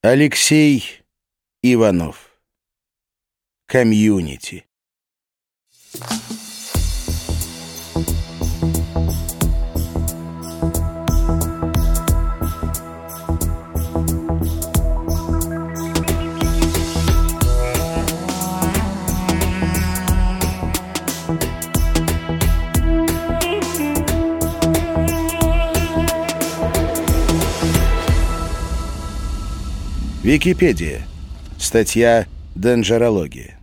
Алексей Иванов. Комьюнити. Википедия. Статья «Денджерология».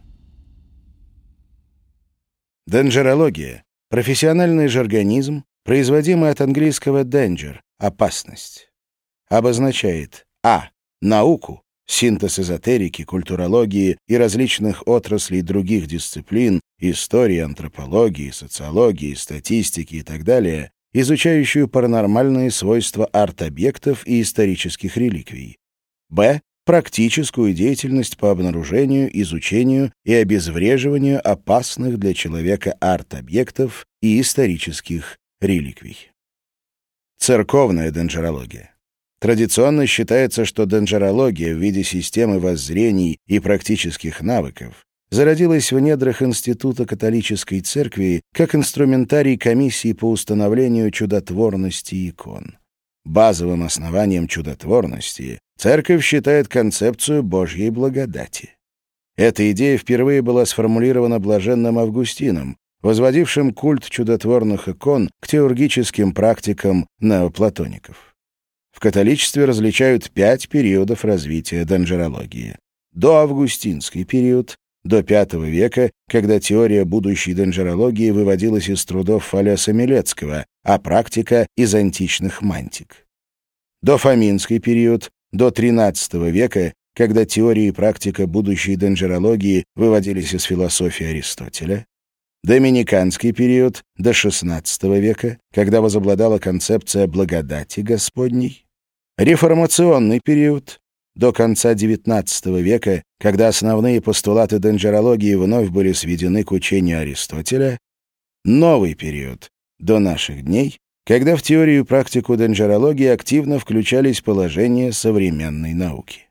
Денджерология — профессиональный жаргонизм, производимый от английского danger — опасность. Обозначает а. Науку, синтез эзотерики, культурологии и различных отраслей других дисциплин, истории, антропологии, социологии, статистики и так далее, изучающую паранормальные свойства арт-объектов и исторических реликвий. б. Практическую деятельность по обнаружению, изучению и обезвреживанию опасных для человека арт-объектов и исторических реликвий. Церковная денджерология. Традиционно считается, что денджерология в виде системы воззрений и практических навыков зародилась в недрах Института католической церкви как инструментарий комиссии по установлению чудотворности икон. Базовым основанием чудотворности церковь считает концепцию Божьей благодати. Эта идея впервые была сформулирована блаженным Августином, возводившим культ чудотворных икон к теургическим практикам неоплатоников. В католичестве различают 5 периодов развития денджерологии. Доавгустинский период, до V века, когда теория будущей денджерологии выводилась из трудов Фалеса Милецкого, а практика — из античных мантик. Дофоминский период, до XIII века, когда теория и практика будущей денджерологии выводились из философии Аристотеля. Доминиканский период, до XVI века, когда возобладала концепция благодати Господней. Реформационный период, до конца XIX века, когда основные постулаты денджерологии вновь были сведены к учению Аристотеля. Новый период, до наших дней, когда в теорию и практику денджерологии активно включались положения современной науки.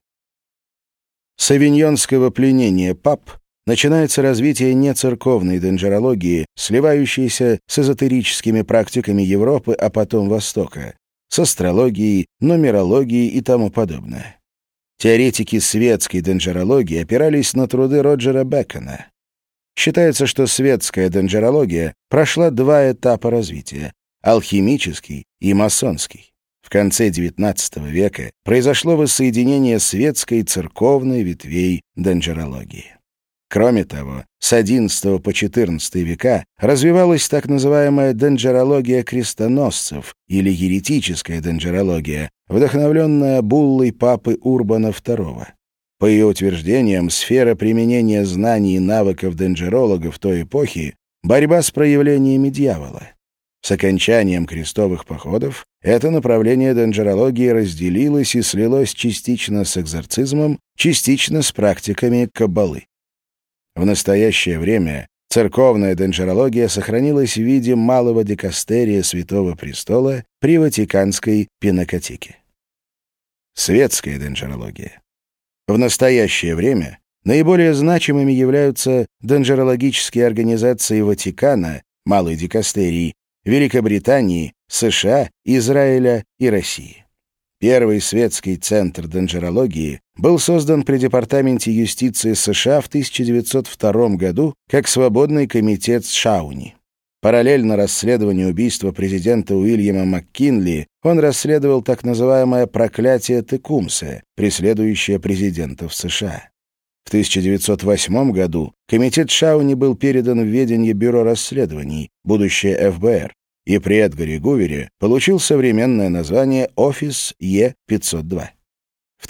С авиньонского пленения пап начинается развитие нецерковной денджерологии, сливающейся с эзотерическими практиками Европы, а потом Востока, с астрологией, нумерологией и тому подобное. Теоретики светской денджерологии опирались на труды Роджера Бекона. Считается, что светская денджерология прошла 2 этапа развития — алхимический и масонский. В конце XIX века произошло воссоединение светской и церковной ветвей денджерологии. Кроме того, с XI по XIV века развивалась так называемая денджерология крестоносцев или еретическая денджерология, вдохновленная буллой папы Урбана II. По ее утверждениям, сфера применения знаний и навыков денджерологов той эпохи — борьба с проявлениями дьявола. С окончанием крестовых походов это направление денджерологии разделилось и слилось частично с экзорцизмом, частично с практиками каббалы. В настоящее время церковная денджерология сохранилась в виде малого дикастерия Святого Престола при Ватиканской пинакотеке. Светская денджерология. В настоящее время наиболее значимыми являются денджерологические организации Ватикана, малой дикастерии, Великобритании, США, Израиля и России. Первый светский центр денджерологии был создан при Департаменте юстиции США в 1902 году как свободный комитет Шауни. Параллельно расследованию убийства президента Уильяма МакКинли он расследовал так называемое «проклятие Текумсе», преследующее президентов США. В 1908 году комитет Шауни был передан в ведение Бюро расследований, будущее ФБР, и при Эдгаре Гувере получил современное название «Офис Е-502». В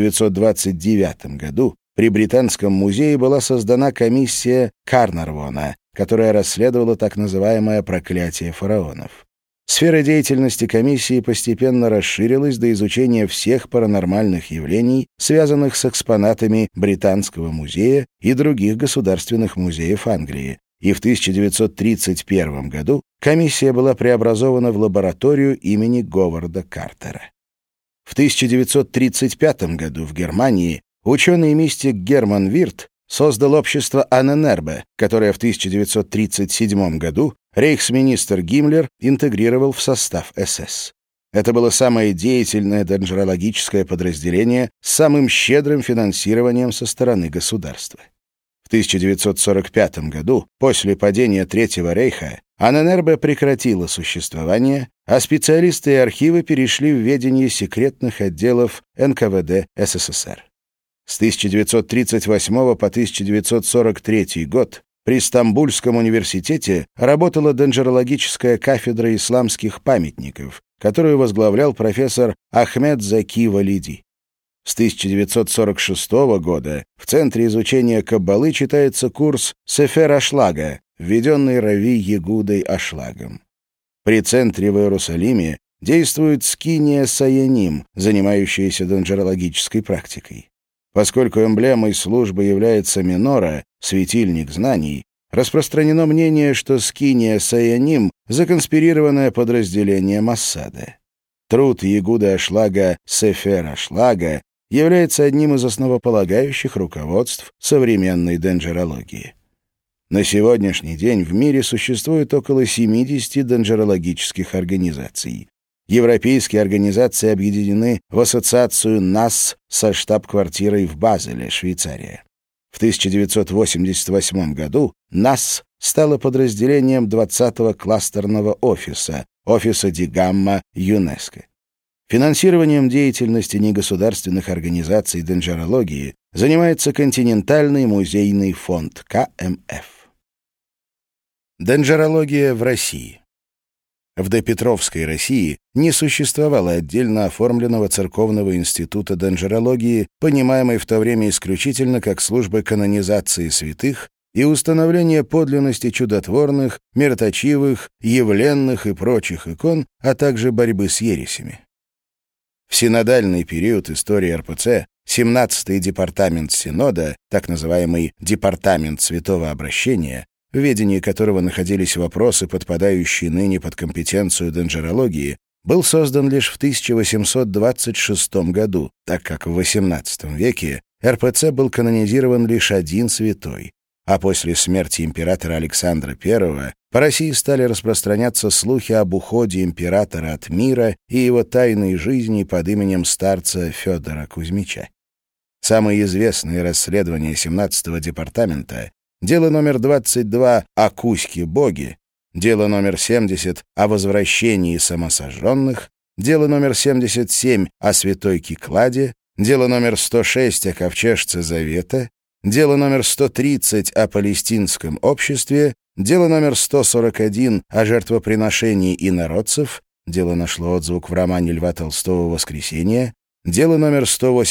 1929 году при Британском музее была создана комиссия Карнарвона, которая расследовала так называемое «проклятие фараонов». Сфера деятельности комиссии постепенно расширилась до изучения всех паранормальных явлений, связанных с экспонатами Британского музея и других государственных музеев Англии, и в 1931 году комиссия была преобразована в лабораторию имени Говарда Картера. В 1935 году в Германии ученый и мистик Герман Вирт создал общество Анненербе, которое в 1937 году рейхсминистр Гиммлер интегрировал в состав СС. Это было самое деятельное денджерологическое подразделение с самым щедрым финансированием со стороны государства. В 1945 году, после падения Третьего рейха, Анненербе прекратила существование, а специалисты и архивы перешли в ведение секретных отделов НКВД СССР. С 1938 по 1943 год при Стамбульском университете работала денджерологическая кафедра исламских памятников, которую возглавлял профессор Ахмед Заки Валиди. С 1946 года в Центре изучения Каббалы читается курс «Сефер Ашлага», введенный Рави Егудой Ашлагом. При Центре в Иерусалиме действует скиния Саяним, занимающаяся денджерологической практикой. Поскольку эмблемой службы является минора, светильник знаний, распространено мнение, что скиния Саяним — законспирированное подразделение Моссада. Труд Егуды Ашлага «Сефер Ашлага» является одним из основополагающих руководств современной денджерологии. На сегодняшний день в мире существует около 70 денджерологических организаций. Европейские организации объединены в ассоциацию НАСС со штаб-квартирой в Базеле, Швейцария. В 1988 году НАСС стала подразделением 20-го кластерного офиса Дигамма ЮНЕСКО. Финансированием деятельности негосударственных организаций денджерологии занимается Континентальный музейный фонд КМФ. Денджерология в России. В допетровской России не существовало отдельно оформленного церковного института денджерологии, понимаемой в то время исключительно как служба канонизации святых и установления подлинности чудотворных, мироточивых, явленных и прочих икон, а также борьбы с ересями. В синодальный период истории РПЦ 17-й департамент Синода, так называемый Департамент Святого Обращения, в ведении которого находились вопросы, подпадающие ныне под компетенцию денджерологии, был создан лишь в 1826 году, так как в XVIII веке РПЦ был канонизирован лишь один святой, а после смерти императора Александра I по России стали распространяться слухи об уходе императора от мира и его тайной жизни под именем старца Федора Кузьмича. Самые известные расследования 17-го департамента — дело номер 22 о Кузьке-боге, дело номер 70 о возвращении самосожженных, дело номер 77 о святой Кикладе, дело номер 106 о ковчежце Завета, дело номер 130 о палестинском обществе, дело номер 141 о жертвоприношении инородцев, дело нашло отзвук в романе Льва Толстого «Воскресенье», дело номер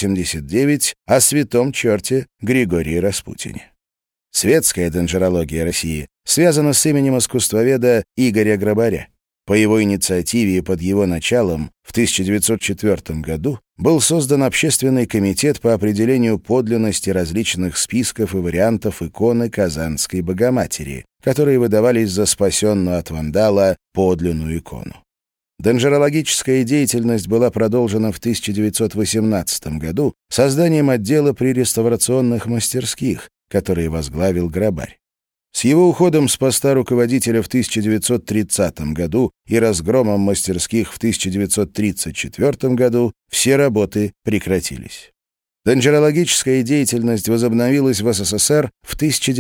189 о святом черте Григории Распутине. Светская денджерология России связана с именем искусствоведа Игоря Грабаря. По его инициативе и под его началом в 1904 году был создан Общественный комитет по определению подлинности различных списков и вариантов иконы Казанской Богоматери, которые выдавались за спасенную от вандала подлинную икону. Денджерологическая деятельность была продолжена в 1918 году созданием отдела при реставрационных мастерских, который возглавил Грабарь. С его уходом с поста руководителя в 1930 году и разгромом мастерских в 1934 году все работы прекратились. Денджерологическая деятельность возобновилась в СССР в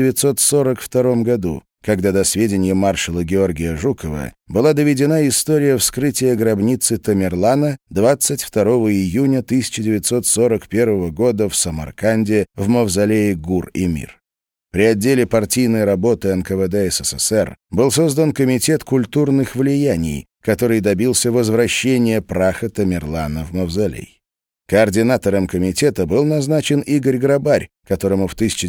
1942 году, когда до сведения маршала Георгия Жукова была доведена история вскрытия гробницы Тамерлана 22 июня 1941 года в Самарканде в мавзолее Гур-Эмир. При отделе партийной работы НКВД СССР был создан Комитет культурных влияний, который добился возвращения праха Тамерлана в мавзолей. Координатором комитета был назначен Игорь Грабарь, которому в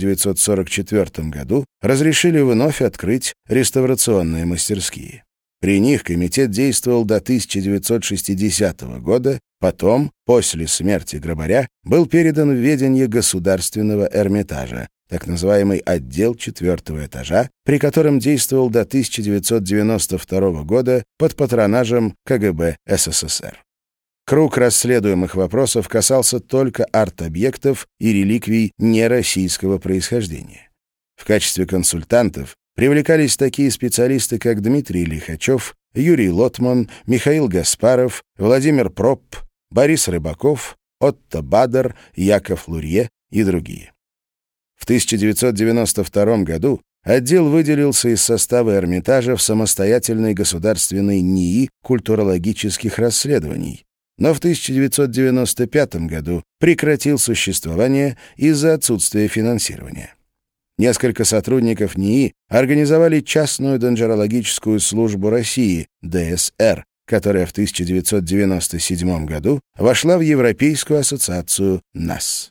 1944 году разрешили вновь открыть реставрационные мастерские. При них комитет действовал до 1960 года, потом, после смерти Грабаря, был передан в ведение Государственного Эрмитажа, так называемый отдел 4-го этажа, при котором действовал до 1992 года под патронажем КГБ СССР. Круг расследуемых вопросов касался только арт-объектов и реликвий нероссийского происхождения. В качестве консультантов привлекались такие специалисты, как Дмитрий Лихачев, Юрий Лотман, Михаил Гаспаров, Владимир Пропп, Борис Рыбаков, Отто Бадер, Яков Лурье и другие. В 1992 году отдел выделился из состава Эрмитажа в самостоятельный государственный НИИ культурологических расследований, но в 1995 году прекратил существование из-за отсутствия финансирования. Несколько сотрудников НИИ организовали частную денджерологическую службу России, ДСР, которая в 1997 году вошла в Европейскую ассоциацию НАС.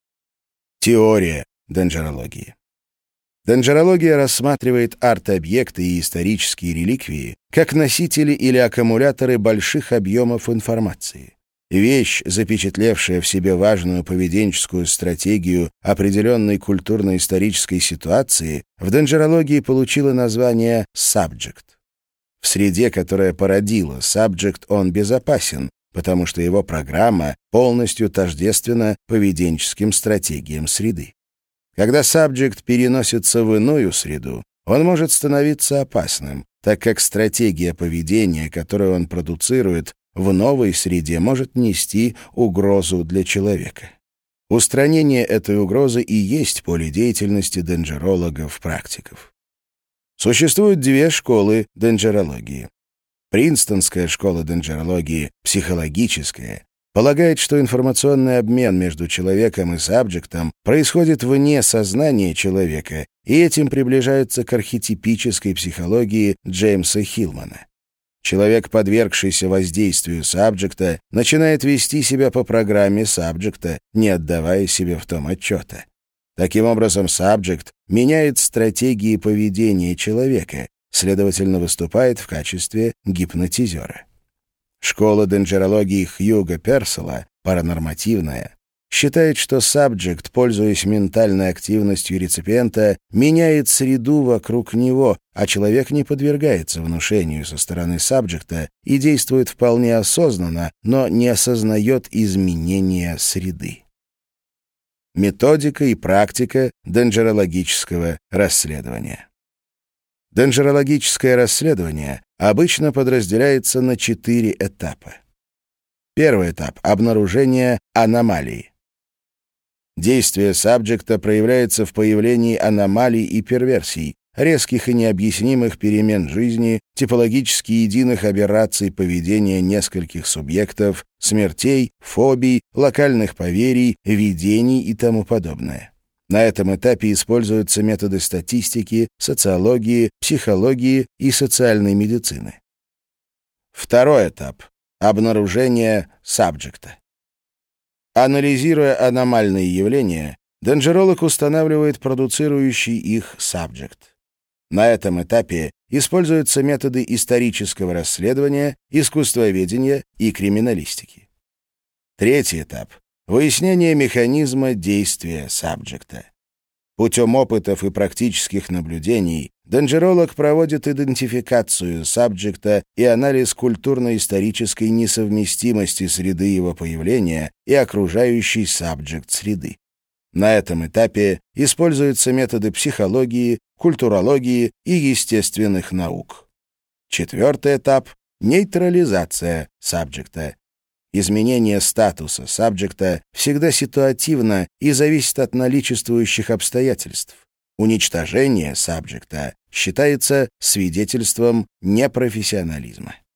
Теория денджерологии. Денджерология рассматривает арт-объекты и исторические реликвии как носители или аккумуляторы больших объемов информации. Вещь, запечатлевшая в себе важную поведенческую стратегию определенной культурно-исторической ситуации, в денджерологии получила название «subject». В среде, которая породила subject, он безопасен, потому что его программа полностью тождественна поведенческим стратегиям среды. Когда subject переносится в иную среду, он может становиться опасным, так как стратегия поведения, которую он продуцирует, в новой среде может нести угрозу для человека. Устранение этой угрозы и есть поле деятельности денджерологов-практиков. Существуют две школы денджерологии. Принстонская школа денджерологии, психологическая, полагает, что информационный обмен между человеком и сабджектом происходит вне сознания человека, и этим приближается к архетипической психологии Джеймса Хиллмана. Человек, подвергшийся воздействию сабджекта, начинает вести себя по программе сабджекта, не отдавая себе в том отчета. Таким образом, сабджект меняет стратегии поведения человека, следовательно, выступает в качестве гипнотизера. Школа денджерологии Хьюга Персела, паранормативная, считает, что сабджект, пользуясь ментальной активностью реципиента, меняет среду вокруг него, а человек не подвергается внушению со стороны сабджекта и действует вполне осознанно, но не осознает изменения среды. Методика и практика денджерологического расследования. Денджерологическое расследование обычно подразделяется на 4 этапа. Первый этап — обнаружение аномалий. Действие сабджекта проявляется в появлении аномалий и перверсий, резких и необъяснимых перемен жизни, типологически единых аберраций поведения нескольких субъектов, смертей, фобий, локальных поверий, видений и тому подобное. На этом этапе используются методы статистики, социологии, психологии и социальной медицины. Второй этап — обнаружение сабджекта. Анализируя аномальные явления, денджеролог устанавливает продуцирующий их сабджект. На этом этапе используются методы исторического расследования, искусствоведения и криминалистики. Третий этап — выяснение механизма действия сабджекта. Путем опытов и практических наблюдений денджеролог проводит идентификацию сабджекта и анализ культурно-исторической несовместимости среды его появления и окружающей сабджект среды. На этом этапе используются методы психологии, культурологии и естественных наук. Четвертый этап — нейтрализация сабджекта. Изменение статуса сабджекта всегда ситуативно и зависит от наличествующих обстоятельств. Уничтожение сабджекта считается свидетельством непрофессионализма.